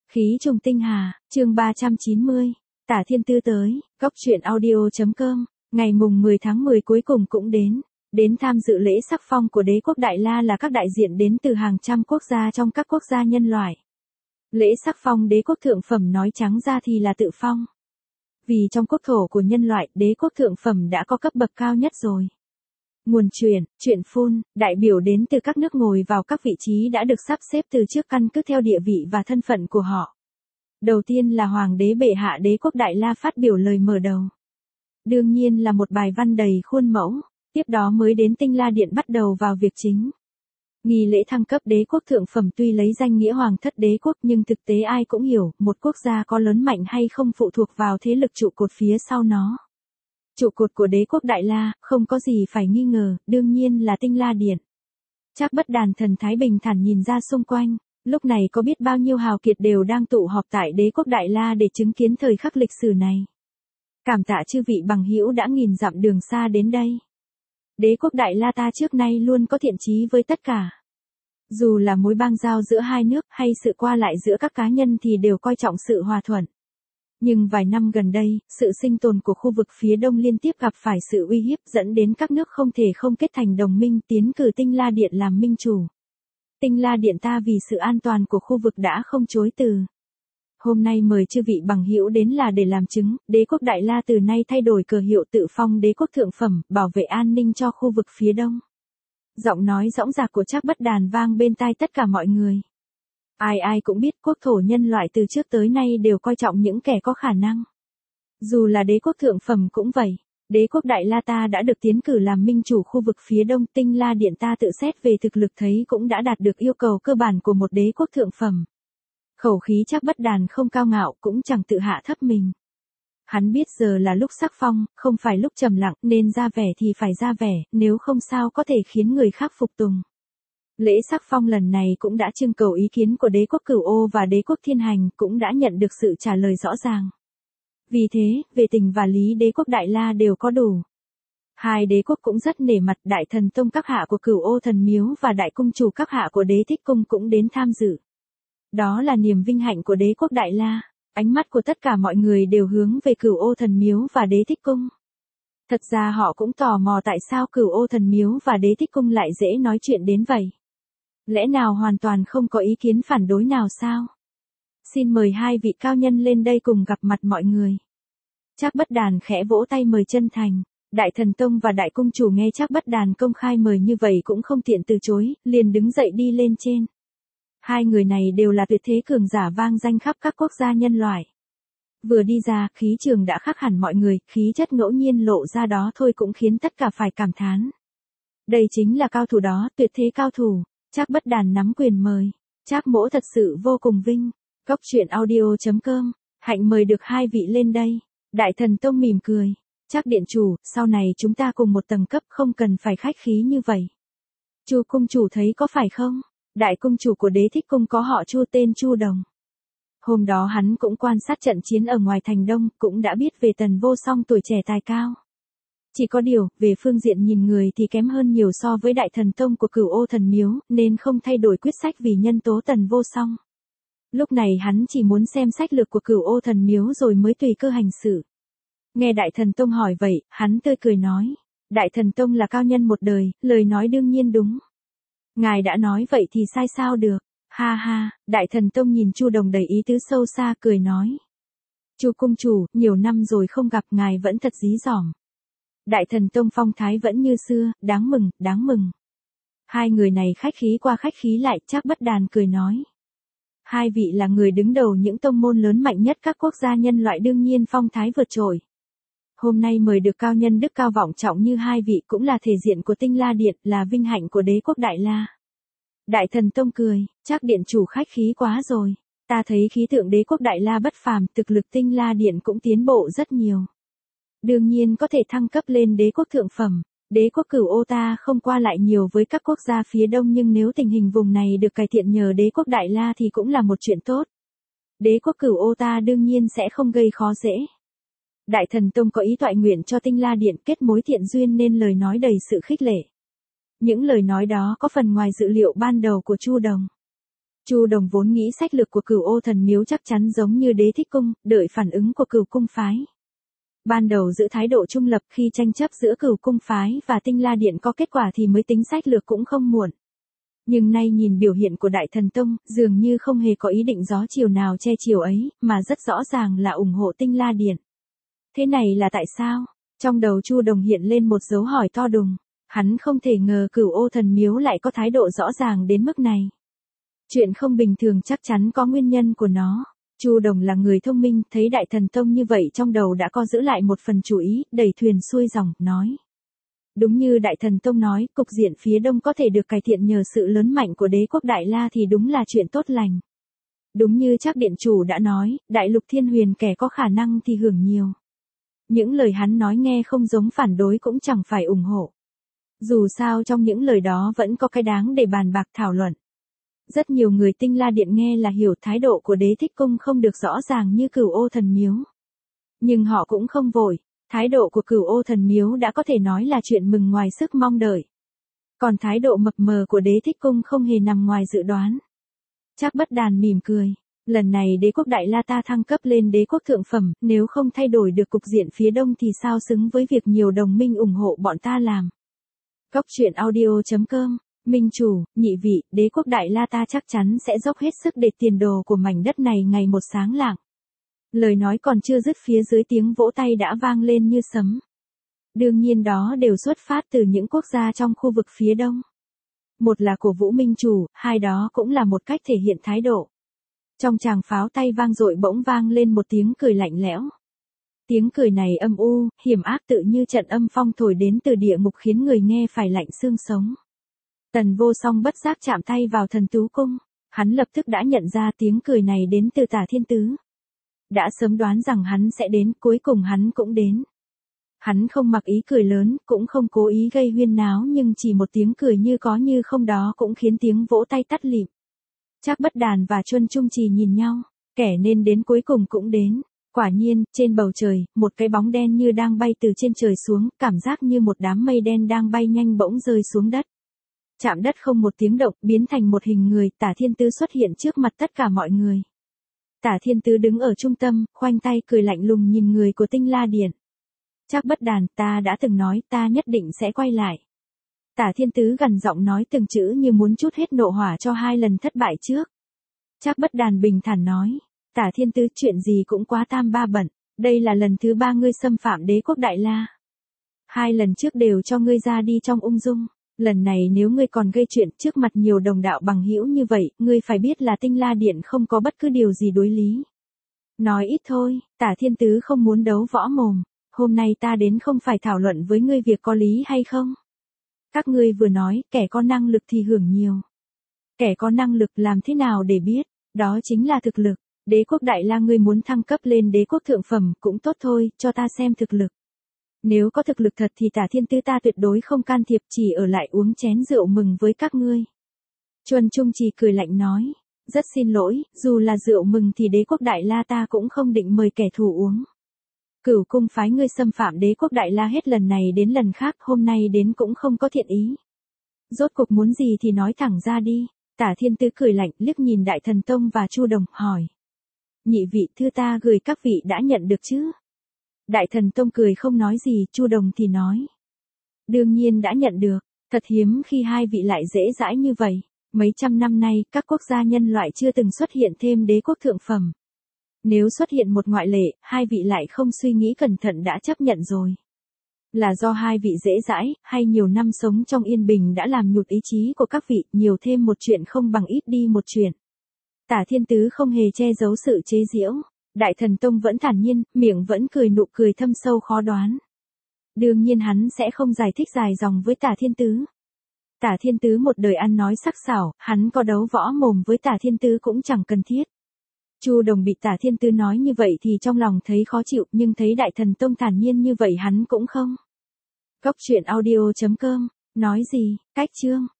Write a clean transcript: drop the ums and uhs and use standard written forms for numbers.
Khí trùng tinh hà, chương 390, Tả Thiên Tư tới, góc truyện audio.com, ngày mùng 10 tháng 10 cuối cùng cũng đến tham dự lễ sắc phong của đế quốc Đại La là các đại diện đến từ hàng trăm quốc gia trong các quốc gia nhân loại. Lễ sắc phong đế quốc thượng phẩm nói trắng ra thì là tự phong. Vì trong quốc thổ của nhân loại, đế quốc thượng phẩm đã có cấp bậc cao nhất rồi. Nguồn chuyện phun, đại biểu đến từ các nước ngồi vào các vị trí đã được sắp xếp từ trước căn cứ theo địa vị và thân phận của họ. Đầu tiên là Hoàng đế bệ hạ đế quốc Đại La phát biểu lời mở đầu. Đương nhiên là một bài văn đầy khuôn mẫu, tiếp đó mới đến Tinh La Điện bắt đầu vào việc chính. Nghi lễ thăng cấp đế quốc thượng phẩm tuy lấy danh nghĩa hoàng thất đế quốc nhưng thực tế ai cũng hiểu, một quốc gia có lớn mạnh hay không phụ thuộc vào thế lực trụ cột phía sau nó. Trụ cột của đế quốc Đại La, không có gì phải nghi ngờ, đương nhiên là Tinh La Điện. Trác Bất Đàn thần thái bình thản nhìn ra xung quanh, lúc này có biết bao nhiêu hào kiệt đều đang tụ họp tại đế quốc Đại La để chứng kiến thời khắc lịch sử này. Cảm tạ chư vị bằng hữu đã nghìn dặm đường xa đến đây. Đế quốc Đại La ta trước nay luôn có thiện chí với tất cả. Dù là mối bang giao giữa hai nước hay sự qua lại giữa các cá nhân thì đều coi trọng sự hòa thuận. Nhưng vài năm gần đây, sự sinh tồn của khu vực phía đông liên tiếp gặp phải sự uy hiếp dẫn đến các nước không thể không kết thành đồng minh tiến cử Tinh La Điện làm minh chủ. Tinh La Điện ta vì sự an toàn của khu vực đã không chối từ. Hôm nay mời chư vị bằng hữu đến là để làm chứng, đế quốc Đại La từ nay thay đổi cờ hiệu tự phong đế quốc thượng phẩm, bảo vệ an ninh cho khu vực phía đông. Giọng nói dõng dạc của Trác Bất Đàn vang bên tai tất cả mọi người. Ai cũng biết quốc thổ nhân loại từ trước tới nay đều coi trọng những kẻ có khả năng. Dù là đế quốc thượng phẩm cũng vậy, đế quốc Đại La ta đã được tiến cử làm minh chủ khu vực phía đông, Tinh La Điện ta tự xét về thực lực thấy cũng đã đạt được yêu cầu cơ bản của một đế quốc thượng phẩm. Khẩu khí Trác Bất Đàn không cao ngạo cũng chẳng tự hạ thấp mình. Hắn biết giờ là lúc sắc phong, không phải lúc trầm lặng, nên ra vẻ thì phải ra vẻ, nếu không sao có thể khiến người khác phục tùng. Lễ sắc phong lần này cũng đã trưng cầu ý kiến của đế quốc Cửu Ô và đế quốc Thiên Hành, cũng đã nhận được sự trả lời rõ ràng. Vì thế, về tình và lý đế quốc Đại La đều có đủ. Hai đế quốc cũng rất nể mặt, Đại Thần Tông các hạ của Cửu Ô Thần Miếu và Đại Cung chủ các hạ của Đế Thích Cung cũng đến tham dự. Đó là niềm vinh hạnh của đế quốc Đại La. Ánh mắt của tất cả mọi người đều hướng về Cửu Ô Thần Miếu và Đế Thích Cung. Thật ra họ cũng tò mò tại sao Cửu Ô Thần Miếu và Đế Thích Cung lại dễ nói chuyện đến vậy. Lẽ nào hoàn toàn không có ý kiến phản đối nào sao? Xin mời hai vị cao nhân lên đây cùng gặp mặt mọi người. Trác Bất Đàn khẽ vỗ tay mời chân thành. Đại Thần Tông và Đại Cung chủ nghe Trác Bất Đàn công khai mời như vậy cũng không tiện từ chối, liền đứng dậy đi lên trên. Hai người này đều là tuyệt thế cường giả vang danh khắp các quốc gia nhân loại. Vừa đi ra, khí trường đã khác hẳn mọi người, khí chất ngẫu nhiên lộ ra đó thôi cũng khiến tất cả phải cảm thán. Đây chính là cao thủ đó, tuyệt thế cao thủ. Trác Bất Đàn nắm quyền mời. Trác mỗ thật sự vô cùng vinh. Góc truyện audio.com, hạnh mời được hai vị lên đây. Đại Thần Tông mỉm cười. Trác điện chủ, sau này chúng ta cùng một tầng cấp, không cần phải khách khí như vậy. Chu cung chủ thấy có phải không? Đại cung chủ của Đế Thích Cung có họ Chu tên Chu Đồng. Hôm đó hắn cũng quan sát trận chiến ở ngoài thành Đông, cũng đã biết về Tần Vô Song tuổi trẻ tài cao. Chỉ có điều, về phương diện nhìn người thì kém hơn nhiều so với Đại Thần Tông của Cửu Ô Thần Miếu, nên không thay đổi quyết sách vì nhân tố Tần Vô Song. Lúc này hắn chỉ muốn xem sách lược của Cửu Ô Thần Miếu rồi mới tùy cơ hành xử. Nghe Đại Thần Tông hỏi vậy, hắn tươi cười nói. Đại Thần Tông là cao nhân một đời, lời nói đương nhiên đúng. Ngài đã nói vậy thì sai sao được. Ha ha, Đại Thần Tông nhìn Chu Đồng đầy ý tứ sâu xa cười nói. Chu cung chủ, nhiều năm rồi không gặp ngài vẫn thật dí dỏm. Đại Thần Tông phong thái vẫn như xưa, đáng mừng, đáng mừng. Hai người này khách khí qua khách khí lại, Trác Bất Đàn cười nói. Hai vị là người đứng đầu những tông môn lớn mạnh nhất các quốc gia nhân loại đương nhiên phong thái vượt trội. Hôm nay mời được cao nhân đức cao vọng trọng như hai vị cũng là thể diện của Tinh La Điện, là vinh hạnh của đế quốc Đại La. Đại Thần Tông cười, Trác điện chủ khách khí quá rồi. Ta thấy khí tượng đế quốc Đại La bất phàm, thực lực Tinh La Điện cũng tiến bộ rất nhiều. Đương nhiên có thể thăng cấp lên đế quốc thượng phẩm. Đế quốc Cửu Ô ta không qua lại nhiều với các quốc gia phía đông nhưng nếu tình hình vùng này được cải thiện nhờ đế quốc Đại La thì cũng là một chuyện tốt. Đế quốc Cửu Ô ta đương nhiên sẽ không gây khó dễ. Đại Thần Tông có ý toại nguyện cho Tinh La Điện kết mối thiện duyên nên lời nói đầy sự khích lệ. Những lời nói đó có phần ngoài dự liệu ban đầu của Chu Đồng. Chu Đồng vốn nghĩ sách lược của Cửu Ô Thần Miếu chắc chắn giống như Đế Thích Cung, đợi phản ứng của Cửu Cung phái. Ban đầu giữ thái độ trung lập, khi tranh chấp giữa Cửu Cung phái và Tinh La Điện có kết quả thì mới tính sách lược cũng không muộn. Nhưng nay nhìn biểu hiện của Đại Thần Tông, dường như không hề có ý định gió chiều nào che chiều ấy, mà rất rõ ràng là ủng hộ Tinh La Điện. Thế này là tại sao? Trong đầu Chu Đồng hiện lên một dấu hỏi to đùng. Hắn không thể ngờ Cửu Ô Thần Miếu lại có thái độ rõ ràng đến mức này. Chuyện không bình thường chắc chắn có nguyên nhân của nó. Chu Đồng là người thông minh, thấy Đại Thần Tông như vậy trong đầu đã có giữ lại một phần chú ý, đẩy thuyền xuôi dòng, nói. Đúng như Đại Thần Tông nói, cục diện phía đông có thể được cải thiện nhờ sự lớn mạnh của đế quốc Đại La thì đúng là chuyện tốt lành. Đúng như Trác Điện Chủ đã nói, Đại Lục Thiên Huyền kẻ có khả năng thì hưởng nhiều. Những lời hắn nói nghe không giống phản đối cũng chẳng phải ủng hộ. Dù sao trong những lời đó vẫn có cái đáng để bàn bạc thảo luận. Rất nhiều người Tinh La Điện nghe là hiểu thái độ của Đế Thích Cung không được rõ ràng như Cửu Ô Thần Miếu. Nhưng họ cũng không vội, thái độ của Cửu Ô Thần Miếu đã có thể nói là chuyện mừng ngoài sức mong đợi. Còn thái độ mập mờ của Đế Thích Cung không hề nằm ngoài dự đoán. Trác Bất Đàn mỉm cười, lần này đế quốc Đại La ta thăng cấp lên đế quốc thượng phẩm, nếu không thay đổi được cục diện phía đông thì sao xứng với việc nhiều đồng minh ủng hộ bọn ta làm. Góc truyện audio.com, Minh Chủ, nhị vị, đế quốc Đại La ta chắc chắn sẽ dốc hết sức để tiền đồ của mảnh đất này ngày một sáng lạng. Lời nói còn chưa dứt phía dưới tiếng vỗ tay đã vang lên như sấm. Đương nhiên đó đều xuất phát từ những quốc gia trong khu vực phía đông. Một là cổ vũ Minh Chủ, hai đó cũng là một cách thể hiện thái độ. Trong tràng pháo tay vang dội bỗng vang lên một tiếng cười lạnh lẽo. Tiếng cười này âm u, hiểm ác tự như trận âm phong thổi đến từ địa ngục khiến người nghe phải lạnh xương sống. Tần Vô Song bất giác chạm tay vào Thần Tú Cung, hắn lập tức đã nhận ra tiếng cười này đến từ Tả Thiên Tứ. Đã sớm đoán rằng hắn sẽ đến, cuối cùng hắn cũng đến. Hắn không mặc ý cười lớn, cũng không cố ý gây huyên náo nhưng chỉ một tiếng cười như có như không đó cũng khiến tiếng vỗ tay tắt lịm. Trác Bất Đàn và Chuân Trung Trì nhìn nhau, kẻ nên đến cuối cùng cũng đến. Quả nhiên, trên bầu trời, một cái bóng đen như đang bay từ trên trời xuống, cảm giác như một đám mây đen đang bay nhanh bỗng rơi xuống đất. Chạm đất không một tiếng động, biến thành một hình người, Tả Thiên Tứ xuất hiện trước mặt tất cả mọi người. Tả Thiên Tứ đứng ở trung tâm, khoanh tay cười lạnh lùng nhìn người của Tinh La Điện. Trác Bất Đàn, ta đã từng nói ta nhất định sẽ quay lại. Tả Thiên Tứ gằn giọng nói từng chữ như muốn trút hết nộ hỏa cho hai lần thất bại trước. Trác Bất Đàn bình thản nói, Tả Thiên Tứ chuyện gì cũng quá tam ba bận, đây là lần thứ 3 ngươi xâm phạm đế quốc Đại La. 2 lần trước đều cho ngươi ra đi trong ung dung, lần này nếu ngươi còn gây chuyện trước mặt nhiều đồng đạo bằng hữu như vậy, ngươi phải biết là Tinh La Điện không có bất cứ điều gì đối lý. Nói ít thôi, Tả Thiên Tứ không muốn đấu võ mồm, hôm nay ta đến không phải thảo luận với ngươi việc có lý hay không. Các ngươi vừa nói, kẻ có năng lực thì hưởng nhiều. Kẻ có năng lực làm thế nào để biết, đó chính là thực lực. Đế quốc Đại La ngươi muốn thăng cấp lên đế quốc thượng phẩm, cũng tốt thôi, cho ta xem thực lực. Nếu có thực lực thật thì Tả Thiên Tứ ta tuyệt đối không can thiệp, chỉ ở lại uống chén rượu mừng với các ngươi. Chuân Trung Trì cười lạnh nói, rất xin lỗi, dù là rượu mừng thì đế quốc Đại La ta cũng không định mời kẻ thù uống. Cửu Cung phái ngươi xâm phạm đế quốc Đại La hết lần này đến lần khác, hôm nay đến cũng không có thiện ý. Rốt cuộc muốn gì thì nói thẳng ra đi. Tả Thiên Tứ cười lạnh, liếc nhìn Đại Thần Tông và Chu Đồng, hỏi. Nhị vị, thư ta gửi các vị đã nhận được chứ? Đại Thần Tông cười không nói gì, Chu Đồng thì nói. Đương nhiên đã nhận được, thật hiếm khi hai vị lại dễ dãi như vậy. Mấy trăm năm nay, các quốc gia nhân loại chưa từng xuất hiện thêm đế quốc thượng phẩm. Nếu xuất hiện một ngoại lệ, hai vị lại không suy nghĩ cẩn thận đã chấp nhận rồi. Là do hai vị dễ dãi, hay nhiều năm sống trong yên bình đã làm nhụt ý chí của các vị, nhiều thêm một chuyện không bằng ít đi một chuyện. Tả Thiên Tứ không hề che giấu sự chế giễu. Đại Thần Tông vẫn thản nhiên, miệng vẫn cười nụ cười thâm sâu khó đoán. Đương nhiên hắn sẽ không giải thích dài dòng với Tả Thiên Tứ. Tả Thiên Tứ một đời ăn nói sắc sảo, hắn có đấu võ mồm với Tả Thiên Tứ cũng chẳng cần thiết. Chu Đồng bị Tả Thiên Tứ nói như vậy thì trong lòng thấy khó chịu, nhưng thấy Đại Thần Tông thản nhiên như vậy hắn cũng không. Góc truyện audio.com, nói gì, cách chương.